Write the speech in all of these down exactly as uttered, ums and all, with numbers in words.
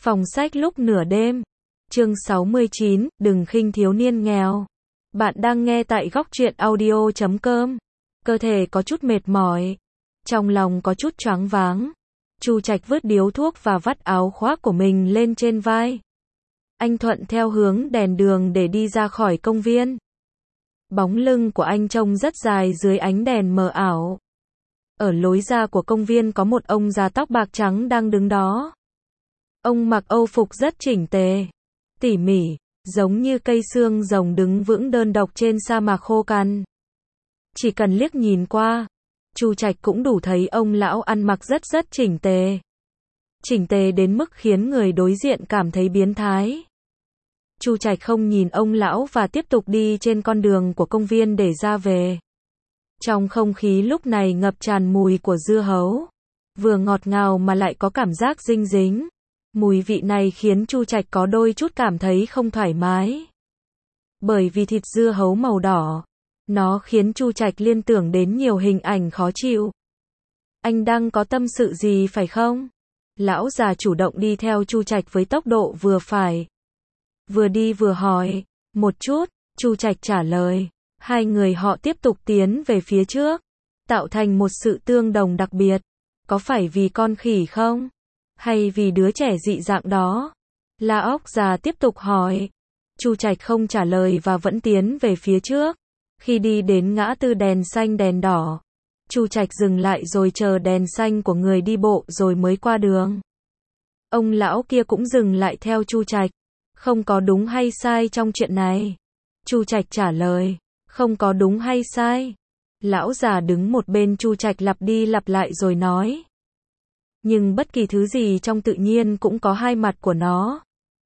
Phòng sách lúc nửa đêm. Chương sáu mươi chín, đừng khinh thiếu niên nghèo. Bạn đang nghe tại góc truyện audio chấm com. Cơ thể có chút mệt mỏi, trong lòng có chút choáng váng. Chu Trạch vứt điếu thuốc và vắt áo khoác của mình lên trên vai. Anh thuận theo hướng đèn đường để đi ra khỏi công viên. Bóng lưng của anh trông rất dài dưới ánh đèn mờ ảo. Ở lối ra của công viên có một ông già tóc bạc trắng đang đứng đó. Ông mặc âu phục rất chỉnh tề, tỉ mỉ, giống như cây xương rồng đứng vững đơn độc trên sa mạc khô cằn. Chỉ cần liếc nhìn qua, Chu Trạch cũng đủ thấy ông lão ăn mặc rất rất chỉnh tề. Chỉnh tề đến mức khiến người đối diện cảm thấy biến thái. Chu Trạch không nhìn ông lão và tiếp tục đi trên con đường của công viên để ra về. Trong không khí lúc này ngập tràn mùi của dưa hấu, vừa ngọt ngào mà lại có cảm giác dinh dính. Mùi vị này khiến Chu Trạch có đôi chút cảm thấy không thoải mái. Bởi vì thịt dưa hấu màu đỏ, nó khiến Chu Trạch liên tưởng đến nhiều hình ảnh khó chịu. Anh đang có tâm sự gì phải không? Lão già chủ động đi theo Chu Trạch với tốc độ vừa phải. Vừa đi vừa hỏi, một chút, Chu Trạch trả lời. Hai người họ tiếp tục tiến về phía trước, tạo thành một sự tương đồng đặc biệt. Có phải vì con khỉ không? Hay vì đứa trẻ dị dạng đó? La óc già tiếp tục hỏi. Chu Trạch không trả lời và vẫn tiến về phía trước. Khi đi đến ngã tư đèn xanh đèn đỏ, Chu Trạch dừng lại rồi chờ đèn xanh của người đi bộ rồi mới qua đường. Ông lão kia cũng dừng lại theo Chu Trạch. Không có đúng hay sai trong chuyện này. Chu Trạch trả lời. Không có đúng hay sai. Lão già đứng một bên Chu Trạch lặp đi lặp lại rồi nói. Nhưng bất kỳ thứ gì trong tự nhiên cũng có hai mặt của nó.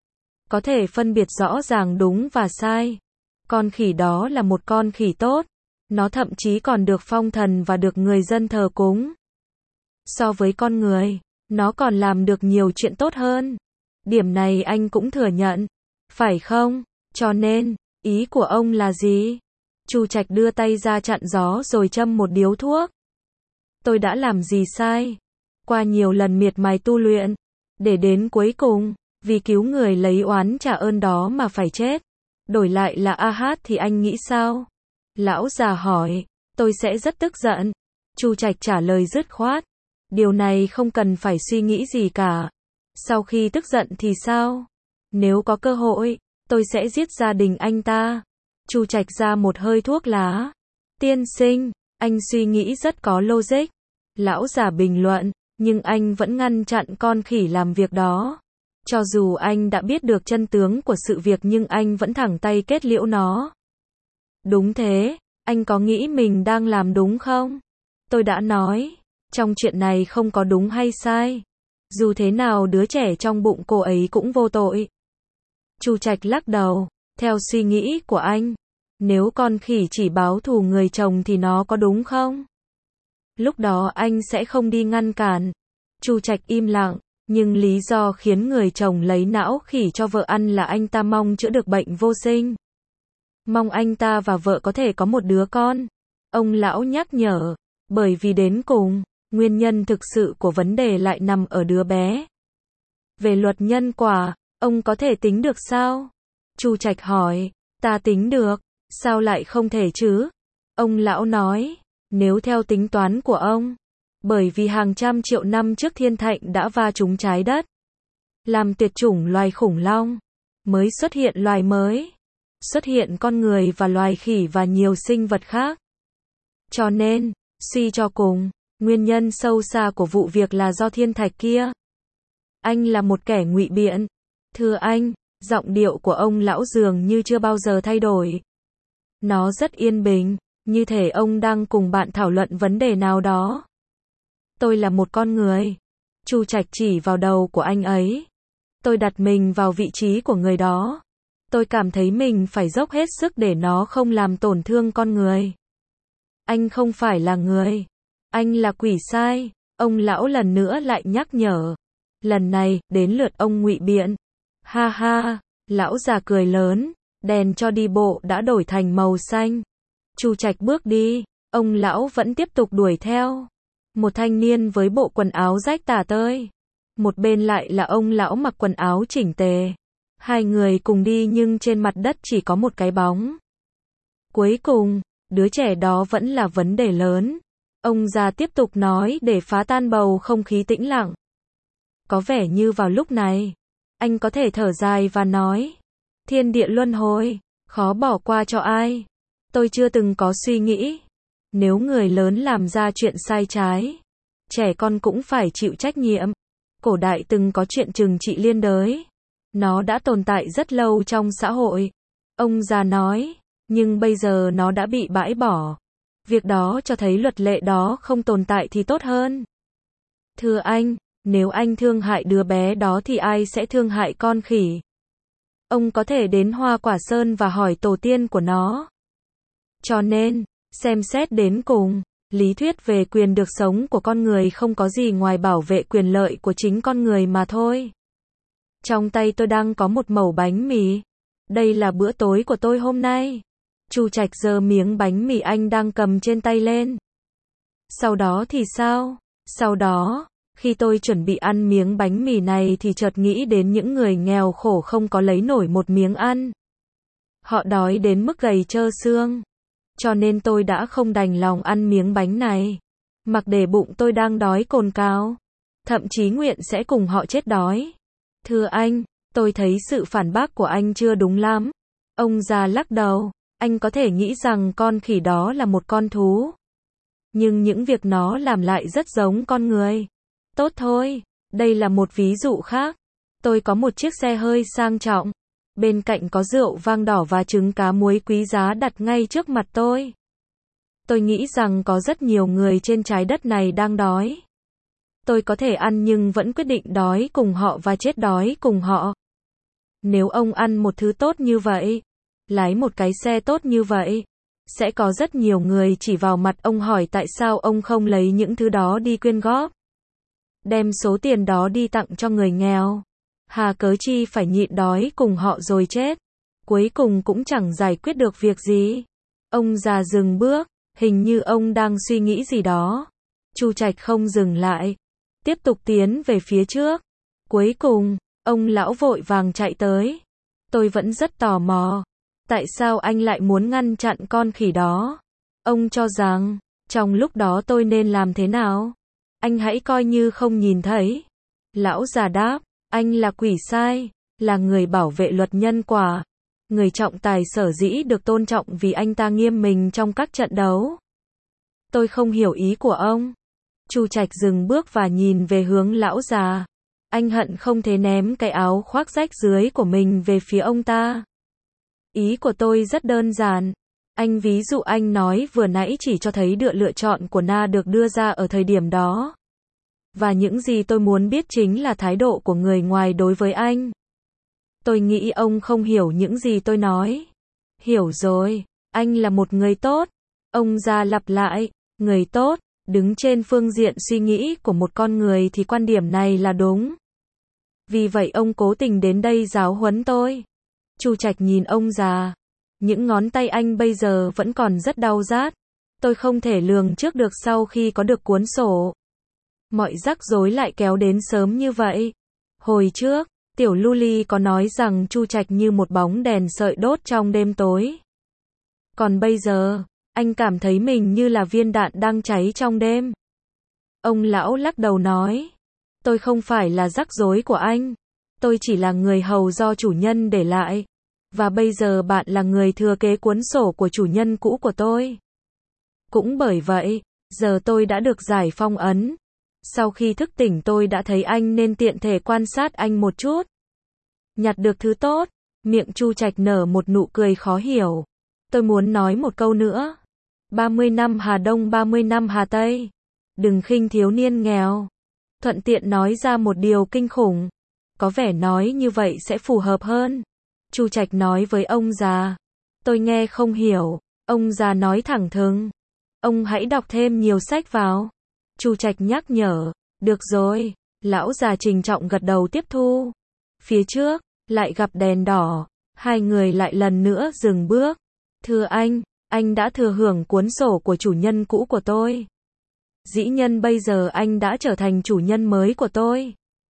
Có thể phân biệt rõ ràng đúng và sai. Con khỉ đó là một con khỉ tốt. Nó thậm chí còn được phong thần và được người dân thờ cúng. So với con người, nó còn làm được nhiều chuyện tốt hơn. Điểm này anh cũng thừa nhận. Phải không? Cho nên, ý của ông là gì? Chu Trạch đưa tay ra chặn gió rồi châm một điếu thuốc. Tôi đã làm gì sai? Qua nhiều lần miệt mài tu luyện, để đến cuối cùng, vì cứu người lấy oán trả ơn đó mà phải chết. Đổi lại là a hát thì anh nghĩ sao? Lão già hỏi. Tôi sẽ rất tức giận. Chu Trạch trả lời dứt khoát. Điều này không cần phải suy nghĩ gì cả. Sau khi tức giận thì sao? Nếu có cơ hội, tôi sẽ giết gia đình anh ta. Chu Trạch ra một hơi thuốc lá. Tiên sinh, anh suy nghĩ rất có logic. Lão già bình luận, nhưng anh vẫn ngăn chặn con khỉ làm việc đó. Cho dù anh đã biết được chân tướng của sự việc nhưng anh vẫn thẳng tay kết liễu nó. Đúng thế, anh có nghĩ mình đang làm đúng không? Tôi đã nói, trong chuyện này không có đúng hay sai. Dù thế nào đứa trẻ trong bụng cô ấy cũng vô tội. Chu Trạch lắc đầu, theo suy nghĩ của anh, nếu con khỉ chỉ báo thù người chồng thì nó có đúng không? Lúc đó anh sẽ không đi ngăn cản. Chu Trạch im lặng, nhưng lý do khiến người chồng lấy não khỉ cho vợ ăn là anh ta mong chữa được bệnh vô sinh. Mong anh ta và vợ có thể có một đứa con. Ông lão nhắc nhở, bởi vì đến cùng, nguyên nhân thực sự của vấn đề lại nằm ở đứa bé. Về luật nhân quả, ông có thể tính được sao? Chu Trạch hỏi, ta tính được, sao lại không thể chứ? Ông lão nói, nếu theo tính toán của ông, bởi vì hàng trăm triệu năm trước thiên thạch đã va trúng trái đất, làm tuyệt chủng loài khủng long, mới xuất hiện loài mới, xuất hiện con người và loài khỉ và nhiều sinh vật khác. Cho nên, suy cho cùng, nguyên nhân sâu xa của vụ việc là do thiên thạch kia. Anh là một kẻ ngụy biện. Thưa anh, giọng điệu của ông lão dường như chưa bao giờ thay đổi. Nó rất yên bình, như thể ông đang cùng bạn thảo luận vấn đề nào đó. Tôi là một con người. Chu Trạch chỉ vào đầu của anh ấy. Tôi đặt mình vào vị trí của người đó. Tôi cảm thấy mình phải dốc hết sức để nó không làm tổn thương con người. Anh không phải là người. Anh là quỷ sai. Ông lão lần nữa lại nhắc nhở. Lần này, đến lượt ông ngụy biện. Ha ha, lão già cười lớn, đèn cho đi bộ đã đổi thành màu xanh. Chu Trạch bước đi, ông lão vẫn tiếp tục đuổi theo. Một thanh niên với bộ quần áo rách tả tơi, Một bên lại là ông lão mặc quần áo chỉnh tề. Hai người cùng đi nhưng trên mặt đất chỉ có một cái bóng. Cuối cùng, đứa trẻ đó vẫn là vấn đề lớn. Ông già tiếp tục nói để phá tan bầu không khí tĩnh lặng. Có vẻ như vào lúc này, anh có thể thở dài và nói, thiên địa luân hồi, khó bỏ qua cho ai. Tôi chưa từng có suy nghĩ, nếu người lớn làm ra chuyện sai trái, trẻ con cũng phải chịu trách nhiệm. Cổ đại từng có chuyện trừng trị liên đới. Nó đã tồn tại rất lâu trong xã hội. Ông già nói, nhưng bây giờ nó đã bị bãi bỏ. Việc đó cho thấy luật lệ đó không tồn tại thì tốt hơn. Thưa anh, nếu anh thương hại đứa bé đó thì ai sẽ thương hại con khỉ? Ông có thể đến Hoa Quả Sơn và hỏi tổ tiên của nó. Cho nên, xem xét đến cùng, lý thuyết về quyền được sống của con người không có gì ngoài bảo vệ quyền lợi của chính con người mà thôi. Trong tay tôi đang có một mẩu bánh mì. Đây là bữa tối của tôi hôm nay. Chu Trạch giơ miếng bánh mì anh đang cầm trên tay lên. Sau đó thì sao? Sau đó, khi tôi chuẩn bị ăn miếng bánh mì này thì chợt nghĩ đến những người nghèo khổ không có lấy nổi một miếng ăn. Họ đói đến mức gầy trơ xương. Cho nên tôi đã không đành lòng ăn miếng bánh này. Mặc để bụng tôi đang đói cồn cào. Thậm chí nguyện sẽ cùng họ chết đói. Thưa anh, tôi thấy sự phản bác của anh chưa đúng lắm. Ông già lắc đầu. Anh có thể nghĩ rằng con khỉ đó là một con thú. Nhưng những việc nó làm lại rất giống con người. Tốt thôi, đây là một ví dụ khác. Tôi có một chiếc xe hơi sang trọng. Bên cạnh có rượu vang đỏ và trứng cá muối quý giá đặt ngay trước mặt tôi. Tôi nghĩ rằng có rất nhiều người trên trái đất này đang đói. Tôi có thể ăn nhưng vẫn quyết định đói cùng họ và chết đói cùng họ. Nếu ông ăn một thứ tốt như vậy, lái một cái xe tốt như vậy, sẽ có rất nhiều người chỉ vào mặt ông hỏi tại sao ông không lấy những thứ đó đi quyên góp. Đem số tiền đó đi tặng cho người nghèo. Hà cớ chi phải nhịn đói cùng họ rồi chết. Cuối cùng cũng chẳng giải quyết được việc gì. Ông già dừng bước, hình như ông đang suy nghĩ gì đó. Chu Trạch không dừng lại, tiếp tục tiến về phía trước. Cuối cùng, ông lão vội vàng chạy tới. Tôi vẫn rất tò mò. Tại sao anh lại muốn ngăn chặn con khỉ đó? Ông cho rằng, trong lúc đó tôi nên làm thế nào? Anh hãy coi như không nhìn thấy. Lão già đáp, anh là quỷ sai, là người bảo vệ luật nhân quả. Người trọng tài sở dĩ được tôn trọng vì anh ta nghiêm mình trong các trận đấu. Tôi không hiểu ý của ông. Chu Trạch dừng bước và nhìn về hướng lão già. Anh hận không thể ném cái áo khoác rách dưới của mình về phía ông ta. Ý của tôi rất đơn giản. Anh ví dụ anh nói vừa nãy chỉ cho thấy được lựa chọn của Na được đưa ra ở thời điểm đó. Và những gì tôi muốn biết chính là thái độ của người ngoài đối với anh. Tôi nghĩ ông không hiểu những gì tôi nói. Hiểu rồi, anh là một người tốt. Ông già lặp lại, người tốt, đứng trên phương diện suy nghĩ của một con người thì quan điểm này là đúng. Vì vậy ông cố tình đến đây giáo huấn tôi. Chu Trạch nhìn ông già. Những ngón tay anh bây giờ vẫn còn rất đau rát. Tôi không thể lường trước được sau khi có được cuốn sổ. Mọi rắc rối lại kéo đến sớm như vậy. Hồi trước, Tiểu Luli có nói rằng Chu Trạch như một bóng đèn sợi đốt trong đêm tối. Còn bây giờ, anh cảm thấy mình như là viên đạn đang cháy trong đêm. Ông lão lắc đầu nói, tôi không phải là rắc rối của anh. Tôi chỉ là người hầu do chủ nhân để lại. Và bây giờ bạn là người thừa kế cuốn sổ của chủ nhân cũ của tôi. Cũng bởi vậy, giờ tôi đã được giải phong ấn. Sau khi thức tỉnh tôi đã thấy anh nên tiện thể quan sát anh một chút. Nhặt được thứ tốt, miệng Chu Trạch nở một nụ cười khó hiểu. Tôi muốn nói một câu nữa. ba mươi năm Hà Đông ba mươi năm Hà Tây. Đừng khinh thiếu niên nghèo. Thuận tiện nói ra một điều kinh khủng. Có vẻ nói như vậy sẽ phù hợp hơn. Chu Trạch nói với ông già. Tôi nghe không hiểu. Ông già nói thẳng thừng. Ông hãy đọc thêm nhiều sách vào. Chu Trạch nhắc nhở. Được rồi. Lão già trình trọng gật đầu tiếp thu. Phía trước, lại gặp đèn đỏ. Hai người lại lần nữa dừng bước. Thưa anh, anh đã thừa hưởng cuốn sổ của chủ nhân cũ của tôi. Dĩ nhân bây giờ anh đã trở thành chủ nhân mới của tôi.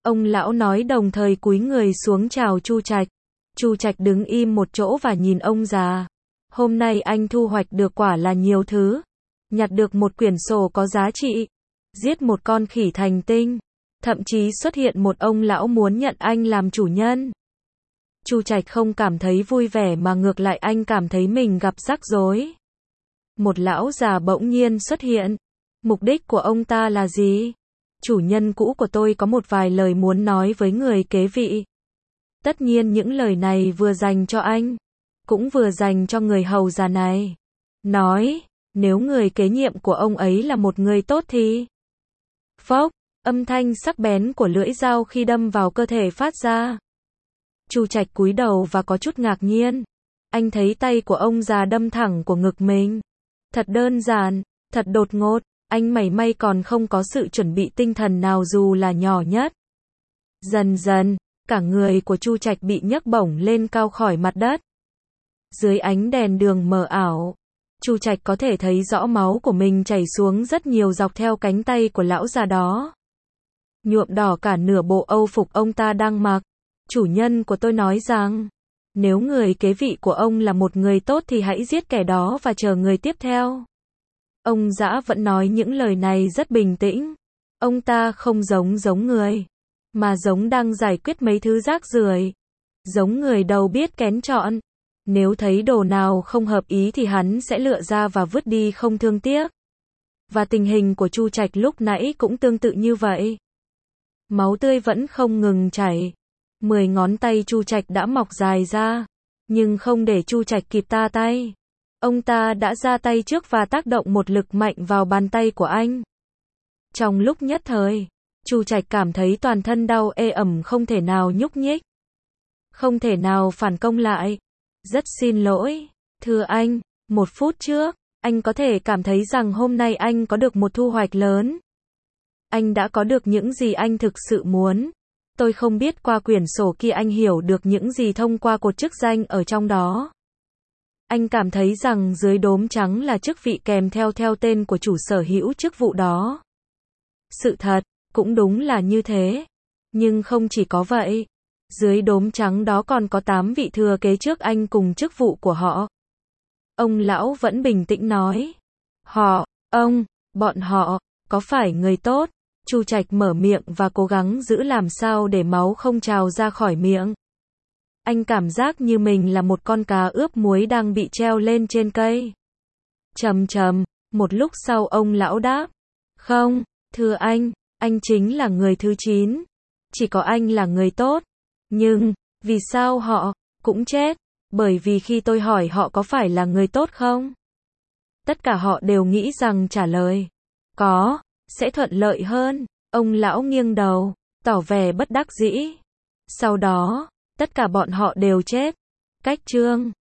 Ông lão nói đồng thời cúi người xuống chào Chu Trạch. Chu Trạch đứng im một chỗ và nhìn ông già. Hôm nay anh thu hoạch được quả là nhiều thứ. Nhặt được một quyển sổ có giá trị. Giết một con khỉ thành tinh. Thậm chí xuất hiện một ông lão muốn nhận anh làm chủ nhân. Chu Trạch không cảm thấy vui vẻ mà ngược lại anh cảm thấy mình gặp rắc rối. Một lão già bỗng nhiên xuất hiện. Mục đích của ông ta là gì? Chủ nhân cũ của tôi có một vài lời muốn nói với người kế vị. Tất nhiên những lời này vừa dành cho anh, cũng vừa dành cho người hầu già này. Nói, nếu người kế nhiệm của ông ấy là một người tốt thì... Phốc, âm thanh sắc bén của lưỡi dao khi đâm vào cơ thể phát ra. Chu Trạch cúi đầu và có chút ngạc nhiên. Anh thấy tay của ông già đâm thẳng của ngực mình. Thật đơn giản, thật đột ngột, anh mảy may còn không có sự chuẩn bị tinh thần nào dù là nhỏ nhất. Dần dần, cả người của Chu Trạch bị nhấc bổng lên cao khỏi mặt đất. Dưới ánh đèn đường mờ ảo, Chu Trạch có thể thấy rõ máu của mình chảy xuống rất nhiều dọc theo cánh tay của lão già đó. Nhuộm đỏ cả nửa bộ âu phục ông ta đang mặc. Chủ nhân của tôi nói rằng, nếu người kế vị của ông là một người tốt thì hãy giết kẻ đó và chờ người tiếp theo. Ông giã vẫn nói những lời này rất bình tĩnh. Ông ta không giống giống người, mà giống đang giải quyết mấy thứ rác rưởi. Giống người đầu biết kén chọn. Nếu thấy đồ nào không hợp ý thì hắn sẽ lựa ra và vứt đi không thương tiếc. Và tình hình của Chu Trạch lúc nãy cũng tương tự như vậy. Máu tươi vẫn không ngừng chảy. Mười ngón tay Chu Trạch đã mọc dài ra, nhưng không để Chu Trạch kịp ta tay. Ông ta đã ra tay trước và tác động một lực mạnh vào bàn tay của anh. Trong lúc nhất thời, Chu Trạch cảm thấy toàn thân đau ê ẩm không thể nào nhúc nhích. Không thể nào phản công lại. Rất xin lỗi, thưa anh, một phút trước, anh có thể cảm thấy rằng hôm nay anh có được một thu hoạch lớn. Anh đã có được những gì anh thực sự muốn. Tôi không biết qua quyển sổ kia anh hiểu được những gì thông qua cột chức danh ở trong đó. Anh cảm thấy rằng dưới đốm trắng là chức vị kèm theo theo tên của chủ sở hữu chức vụ đó. Sự thật, cũng đúng là như thế. Nhưng không chỉ có vậy. Dưới đốm trắng đó còn có tám vị thừa kế trước anh cùng chức vụ của họ. Ông lão vẫn bình tĩnh nói. Họ, ông, bọn họ, có phải người tốt? Chu Trạch mở miệng và cố gắng giữ làm sao để máu không trào ra khỏi miệng. Anh cảm giác như mình là một con cá ướp muối đang bị treo lên trên cây. Trầm trầm, một lúc sau ông lão đáp. Không, thưa anh, anh chính là người thứ chín. Chỉ có anh là người tốt. Nhưng, vì sao họ cũng chết? Bởi vì khi tôi hỏi họ có phải là người tốt không? Tất cả họ đều nghĩ rằng trả lời có sẽ thuận lợi hơn. Ông lão nghiêng đầu, tỏ vẻ bất đắc dĩ. Sau đó, tất cả bọn họ đều chết. Cách chương